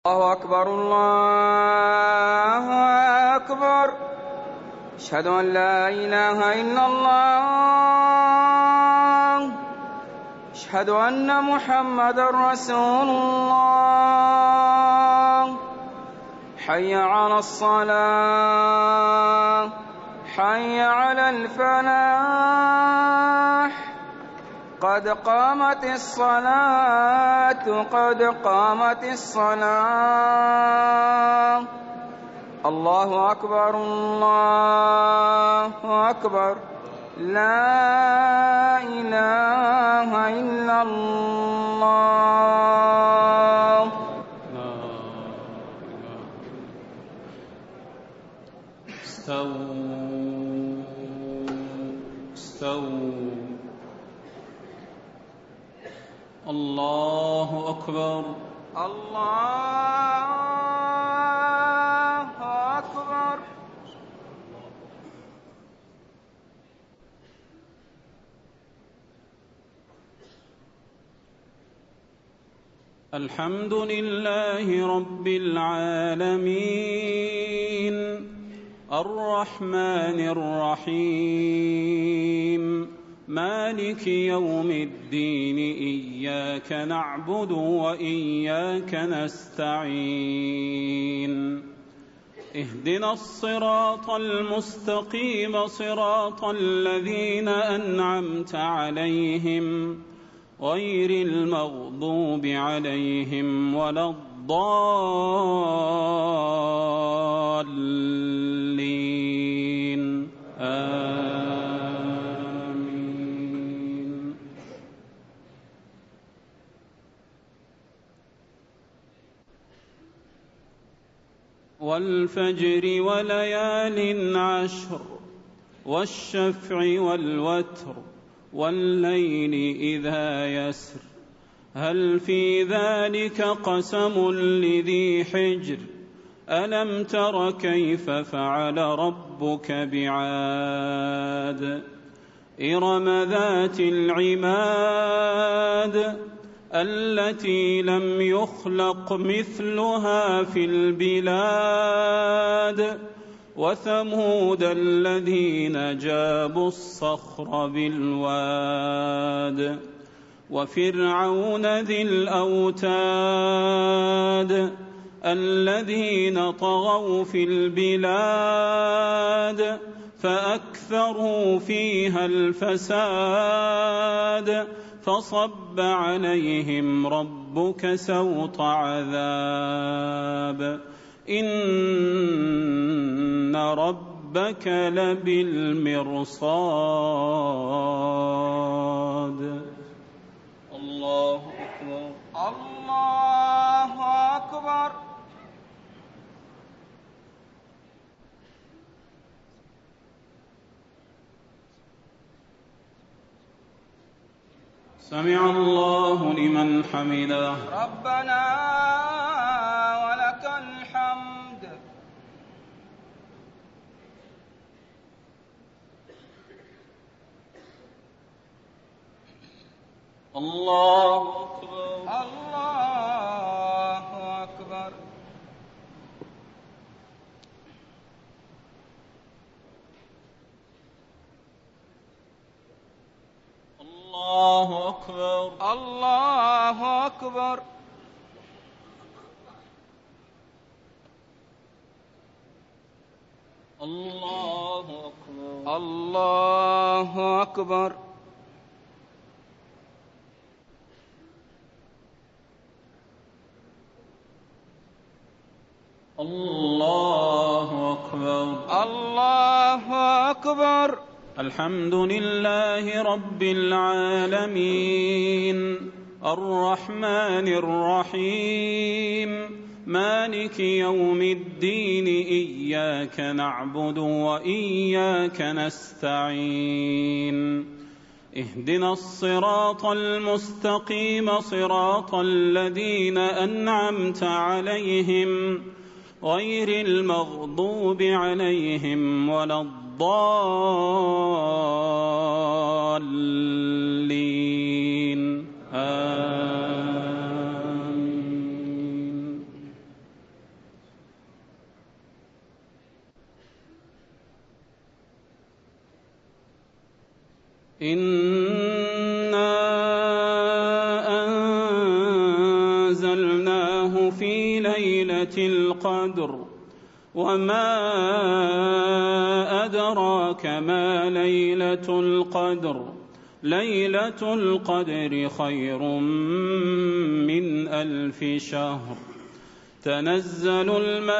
الله أكبر الله أكبر. أشهد أن لا إله إلا الله. أشهد أن محمدًا رسول الله. حي على الصلاة، حي على الفلاح. قد قامت الصلاة، قد قامت الصلاة. الله أكبر الله أكبر. لا إله إلا الله. استووا. الله أكبر الله أكبر. الحمد لله رب العالمين، الرحمن الرحيم، مالك يوم الدين. إياك نعبد وإياك نستعين. اهدنا الصراط المستقيم، صراط الذين أنعمت عليهم غير المغضوب عليهم ولا الضالين. آمين. والفجر وليال عشر، والشفع والوتر، والليل إذا يسر. هل في ذلك قسم لذي حجر؟ ألم تر كيف فعل ربك بعاد؟ إرم ذات العماد، التي لم يخلق مثلها في البلاد. وثمود الذين جابوا الصخر بالواد. وفرعون ذي الأوتاد، الذين طغوا في البلاد فأكثروا فيها الفساد. فصب عليهم ربك سوط عذاب. إن ربك لبالمرصاد. الله أكبر الله أكبر. سمع الله لمن حمده. ربنا ولك الحمد. الله أكبر الله أكبر. الله أكبر الله أكبر. الله أكبر الله أكبر. الله أكبر الله أكبر. الحمد لله رب العالمين، الرحمن الرحيم، مالك يوم الدين. إياك نعبد وإياك نستعين. اهدنا الصراط المستقيم، صراط الذين أنعمت عليهم غير المغضوب عليهم ولا الضالين. آمين. إنا أنزلناه في ليلة القدر وما أدراك ما ليلة القدر ليلة القدر خير من 1000 شهر تنزل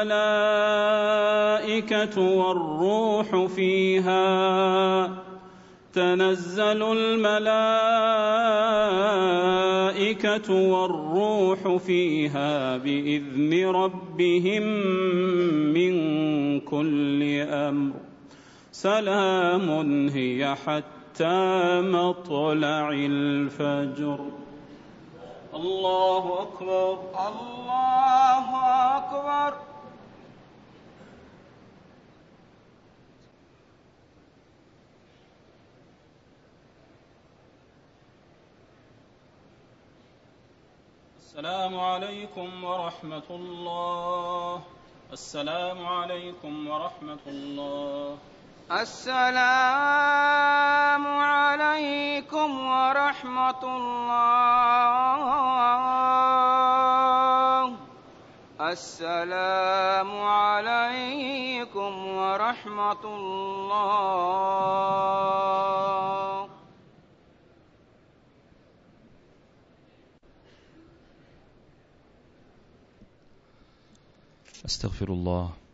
الملائكة والروح فيها بإذن ربهم من كل أمر سلام هي حتى مطلع الفجر. الله أكبر. الله أكبر. السلام عليكم ورحمة الله. السلام عليكم ورحمة الله. السلام عليكم ورحمة الله. السلام عليكم ورحمة الله. أستغفر الله